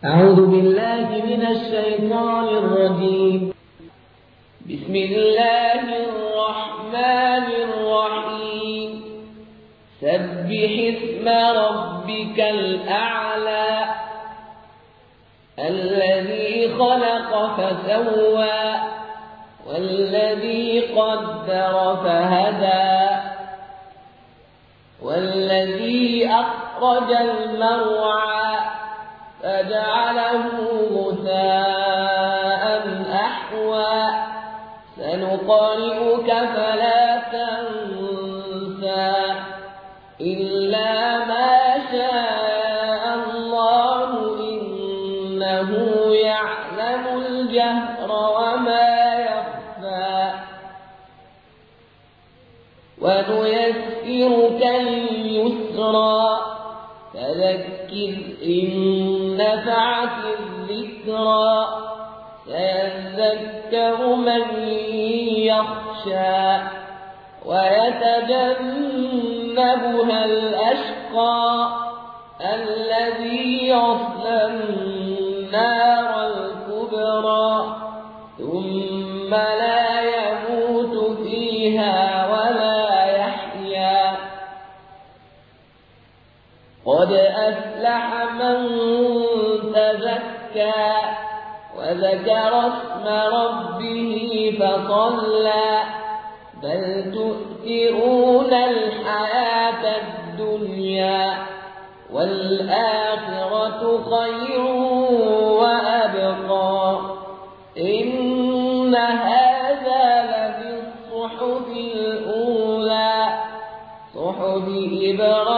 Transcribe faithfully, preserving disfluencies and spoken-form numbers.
أعوذ بالله من الشيطان الرجيم. بسم الله الرحمن الرحيم. سبح اسم ربك الأعلى الذي خلق فسوى والذي قدر فهدى والذي أخرج المرعى فجعله غثاء أحوى سنقرئك فلا تنسى إلا ما شاء الله إنه يعلم الجهر وما يخفى ونيسرك لليسرى فذكر إن نفعت الذكرى سيذكر من يخشى ويتجنبها الأشقى الذي يصلى النار الكبرى ثم لا يموت فيها ولا يحيا قد أفلح من تزكى وذكر اسم ربه فصلى بل تؤثرون الحياة الدنيا والآخرة خير وأبقى إن هذا لفي الصحف الأولى صحف إبراهيم